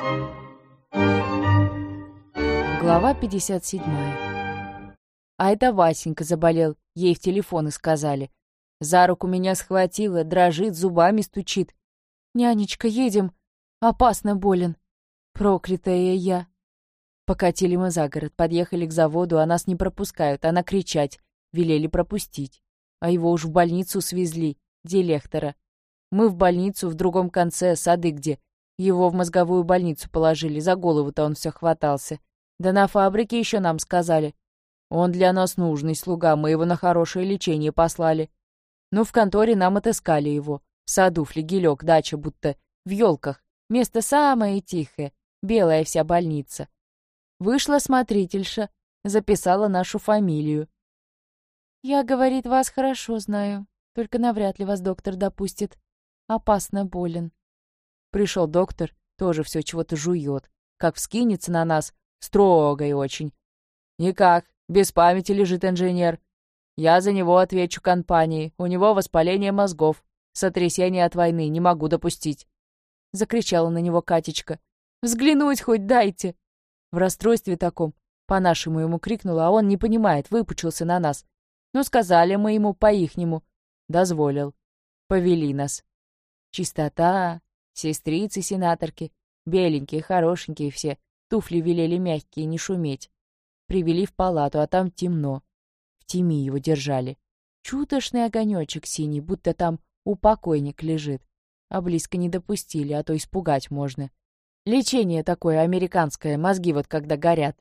Глава 57. А это Васенька заболел, ей в телефон и сказали. За руку меня схватила, дрожит, зубами стучит. «Нянечка, едем, опасно болен». Проклятая я. Покатили мы за город, подъехали к заводу, а нас не пропускают, она кричать. Велели пропустить. А его уж в больницу свезли, дилектора. Мы в больницу, в другом конце, сады где. Его в мозговую больницу положили, за голову-то он все хватался. Да на фабрике еще нам сказали. Он для нас нужный слуга, мы его на хорошее лечение послали. Ну, в конторе нам отыскали его. В саду флигелек, дача будто, в елках. Место самое тихое, белая вся больница. Вышла смотрительша, записала нашу фамилию. «Я, — говорит, — вас хорошо знаю, только навряд ли вас доктор допустит. Опасно болен». Пришел доктор, тоже все чего-то жует. Как вскинется на нас, строгой очень. «Никак, без памяти лежит инженер. Я за него отвечу компании. У него воспаление мозгов. Сотрясение от войны не могу допустить». Закричала на него Катечка. «Взглянуть хоть дайте!» В расстройстве таком. По-нашему ему крикнула, а он не понимает, выпучился на нас. Ну, сказали мы ему по-ихнему. Дозволил. Повели нас. Чистота, сестрицы-сенаторки. Беленькие, хорошенькие все. Туфли велели мягкие, не шуметь. Привели в палату, а там темно. В тени его держали. Чутошный огонечек синий, будто там упокойник лежит. А близко не допустили, а то испугать можно. Лечение такое американское, мозги вот когда горят.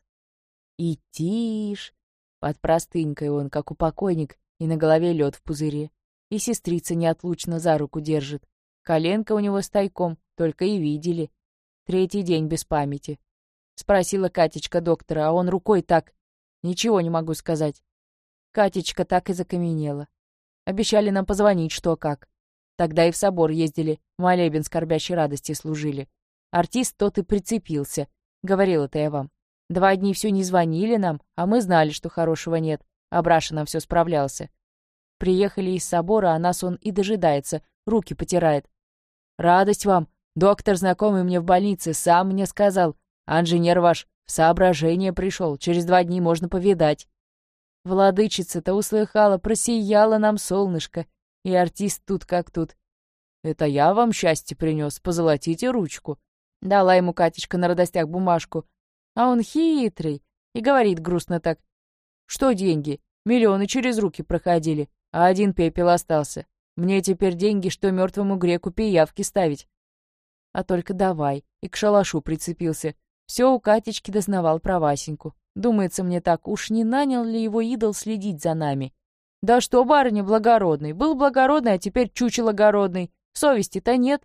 И тишь. Под простынькой он, как упокойник, и на голове лед в пузыре. И сестрица неотлучно за руку держит. Коленка у него с тайком, только и видели. 3-й день без памяти. Спросила Катечка доктора, а он рукой так. Ничего не могу сказать. Катечка так и закаменела. Обещали нам позвонить, что как. Тогда и в собор ездили, молебен скорбящей радости служили. Артист тот и прицепился. Говорила-то я вам. 2 дня все не звонили нам, а мы знали, что хорошего нет. А Браша нам все справлялся. Приехали из собора, а нас он и дожидается, руки потирает. «Радость вам! Доктор, знакомый мне в больнице, сам мне сказал. А инженер ваш в соображение пришел, через 2 дня можно повидать». Владычица-то услыхала, просияла нам солнышко. И артист тут как тут. «Это я вам счастье принес, позолотите ручку». Дала ему Катечка на радостях бумажку. А он хитрый и говорит грустно так. «Что деньги? Миллионы через руки проходили, а 1 пепел остался. Мне теперь деньги, что мертвому греку пиявки ставить». А только давай, и к шалашу прицепился. Все у Катечки дознавал про Васеньку. Думается мне так, уж не нанял ли его идол следить за нами? Да что, барыня, благородный. Был благородный, а теперь чучело огородный. Совести-то нет.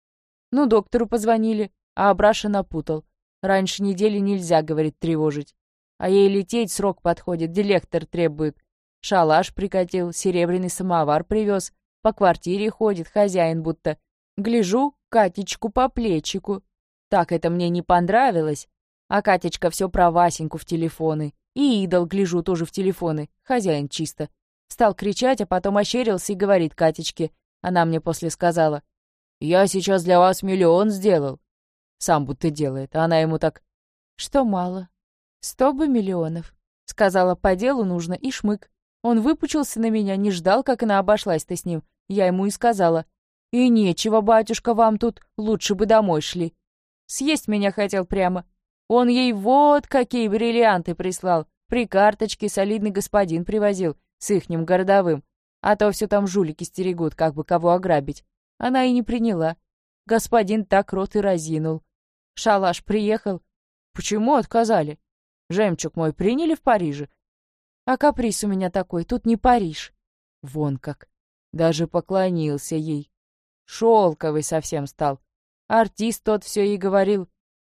Ну, доктору позвонили, а Абраша напутал. Раньше недели нельзя, говорит, тревожить. А ей лететь срок подходит, дилектор требует. Шалаш прикатил, серебряный самовар привез. По квартире ходит, хозяин будто. Гляжу, Катечку по плечику. Так это мне не понравилось. А Катечка все про Васеньку в телефоны. И идол, гляжу, тоже в телефоны. Хозяин чисто. Стал кричать, а потом ощерился и говорит Катечке. Она мне после сказала. «Я сейчас для вас 1 миллион сделал». Сам будто делает, а она ему так. «Что мало? 100 бы миллионов». Сказала, по делу нужно, и шмык. Он выпучился на меня, не ждал, как она обошлась-то с ним. Я ему и сказала. «И нечего, батюшка, вам тут, лучше бы домой шли». Съесть меня хотел прямо. Он ей вот какие бриллианты прислал. При карточке солидный господин привозил, с ихним городовым. А то все там жулики стерегут, как бы кого ограбить. Она и не приняла. Господин так рот и разинул. Шалаш приехал. Почему отказали? Жемчуг мой приняли в Париже? А каприз у меня такой, тут не Париж. Вон как. Даже поклонился ей. Шелковый совсем стал. Артист тот все ей говорил.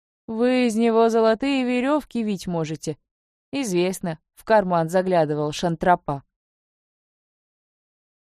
Вы из него золотые веревки вить можете. Известно, в карман заглядывал шантропа.